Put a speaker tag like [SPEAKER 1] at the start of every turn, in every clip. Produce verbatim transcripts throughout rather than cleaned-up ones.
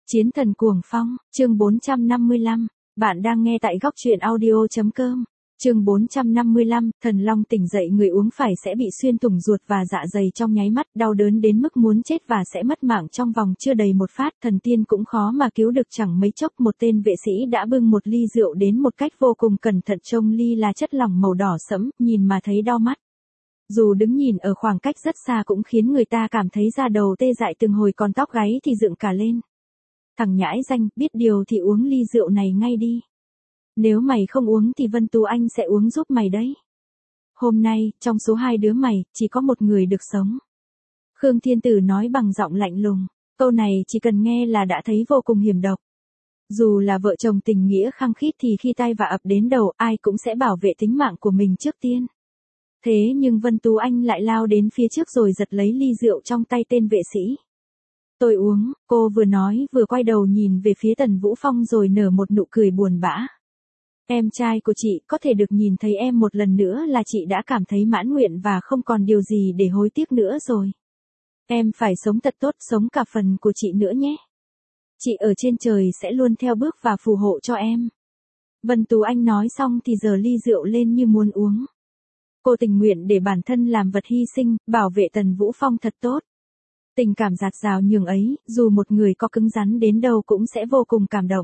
[SPEAKER 1] Chiến thần cuồng phong, chương bốn trăm năm mươi lăm, bạn đang nghe tại góc truyện audio.com. Chương bốn trăm năm mươi lăm, thần long tỉnh dậy, người uống phải sẽ bị xuyên thủng ruột và dạ dày trong nháy mắt, đau đớn đến mức muốn chết và sẽ mất mạng trong vòng chưa đầy một phát, thần tiên cũng khó mà cứu được. Chẳng mấy chốc một tên vệ sĩ đã bưng một ly rượu đến một cách vô cùng cẩn thận, trông ly là chất lỏng màu đỏ sẫm, nhìn mà thấy đau mắt. Dù đứng nhìn ở khoảng cách rất xa cũng khiến người ta cảm thấy da đầu tê dại từng hồi, còn tóc gáy thì dựng cả lên. Thằng nhãi danh, biết điều thì uống ly rượu này ngay đi. Nếu mày không uống thì Vân Tú Anh sẽ uống giúp mày đấy. Hôm nay, trong số hai đứa mày, chỉ có một người được sống. Khương Thiên Tử nói bằng giọng lạnh lùng, câu này chỉ cần nghe là đã thấy vô cùng hiểm độc. Dù là vợ chồng tình nghĩa khăng khít thì khi tai vạ ập đến đầu, ai cũng sẽ bảo vệ tính mạng của mình trước tiên. Thế nhưng Vân Tú Anh lại lao đến phía trước rồi giật lấy ly rượu trong tay tên vệ sĩ. Tôi uống, cô vừa nói vừa quay đầu nhìn về phía Tần Vũ Phong rồi nở một nụ cười buồn bã. Em trai của chị, có thể được nhìn thấy em một lần nữa là chị đã cảm thấy mãn nguyện và không còn điều gì để hối tiếc nữa rồi. Em phải sống thật tốt, sống cả phần của chị nữa nhé. Chị ở trên trời sẽ luôn theo bước và phù hộ cho em. Vân Tú Anh nói xong thì giơ ly rượu lên như muốn uống. Cô tình nguyện để bản thân làm vật hy sinh, bảo vệ Tần Vũ Phong thật tốt. Tình cảm dạt dào nhường ấy, dù một người có cứng rắn đến đâu cũng sẽ vô cùng cảm động.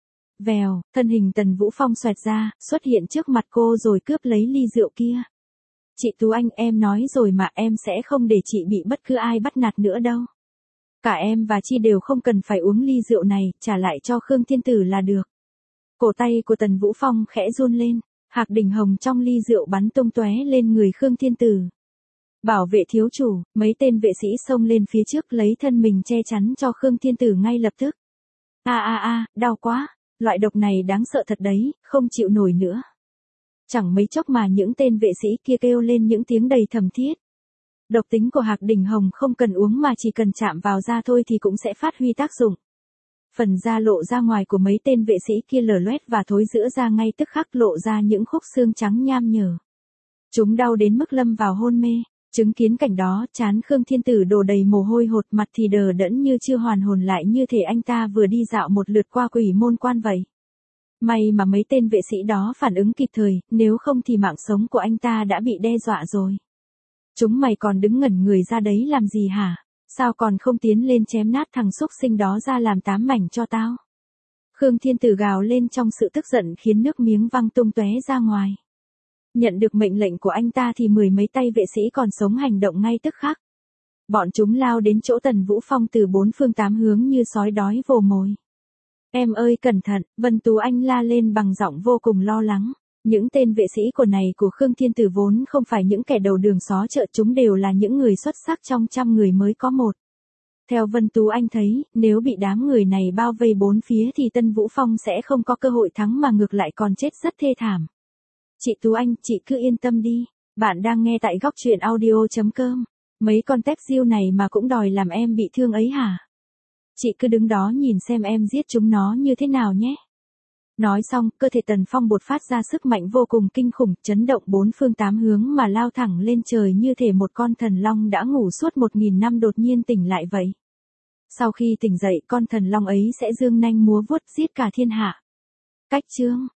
[SPEAKER 1] Vèo, thân hình Tần Vũ Phong xoẹt ra, xuất hiện trước mặt cô rồi cướp lấy ly rượu kia. Chị Tú Anh, em nói rồi mà, em sẽ không để chị bị bất cứ ai bắt nạt nữa đâu. Cả em và Chi đều không cần phải uống ly rượu này, trả lại cho Khương Thiên Tử là được. Cổ tay của Tần Vũ Phong khẽ run lên, hạc đỉnh hồng trong ly rượu bắn tung tóe lên người Khương Thiên Tử. Bảo vệ thiếu chủ, mấy tên vệ sĩ xông lên phía trước lấy thân mình che chắn cho Khương Thiên Tử ngay lập tức. A a a, đau quá, loại độc này đáng sợ thật đấy, không chịu nổi nữa. Chẳng mấy chốc mà những tên vệ sĩ kia kêu lên những tiếng đầy thầm thiết. Độc tính của hạc đỉnh hồng không cần uống mà chỉ cần chạm vào da thôi thì cũng sẽ phát huy tác dụng. Phần da lộ ra ngoài của mấy tên vệ sĩ kia lở loét và thối rữa ra ngay tức khắc, lộ ra những khúc xương trắng nham nhở. Chúng đau đến mức lâm vào hôn mê. Chứng kiến cảnh đó, trán Khương Thiên Tử đổ đầy mồ hôi hột, mặt thì đờ đẫn như chưa hoàn hồn lại, như thể anh ta vừa đi dạo một lượt qua quỷ môn quan vậy. May mà mấy tên vệ sĩ đó phản ứng kịp thời, nếu không thì mạng sống của anh ta đã bị đe dọa rồi. Chúng mày còn đứng ngẩn người ra đấy làm gì hả? Sao còn không tiến lên chém nát thằng xúc sinh đó ra làm tám mảnh cho tao? Khương Thiên Tử gào lên trong sự tức giận khiến nước miếng văng tung tóe ra ngoài. Nhận được mệnh lệnh của anh ta thì mười mấy tay vệ sĩ còn sống hành động ngay tức khắc. Bọn chúng lao đến chỗ Tần Vũ Phong từ bốn phương tám hướng như sói đói vồ mồi. Em ơi cẩn thận, Vân Tú Anh la lên bằng giọng vô cùng lo lắng. Những tên vệ sĩ của này của Khương Thiên Tử vốn không phải những kẻ đầu đường xó chợ, chúng đều là những người xuất sắc trong trăm người mới có một. Theo Vân Tú Anh thấy, nếu bị đám người này bao vây bốn phía thì Tân Vũ Phong sẽ không có cơ hội thắng mà ngược lại còn chết rất thê thảm. Chị Tú Anh, chị cứ yên tâm đi. Bạn đang nghe tại góc truyện audio.com. Mấy con tép diêu này mà cũng đòi làm em bị thương ấy hả? Chị cứ đứng đó nhìn xem em giết chúng nó như thế nào nhé. Nói xong, cơ thể Tần Phong bột phát ra sức mạnh vô cùng kinh khủng, chấn động bốn phương tám hướng mà lao thẳng lên trời như thể một con thần long đã ngủ suốt một nghìn năm đột nhiên tỉnh lại vậy. Sau khi tỉnh dậy, con thần long ấy sẽ dương nanh múa vuốt giết cả thiên hạ. Cách chương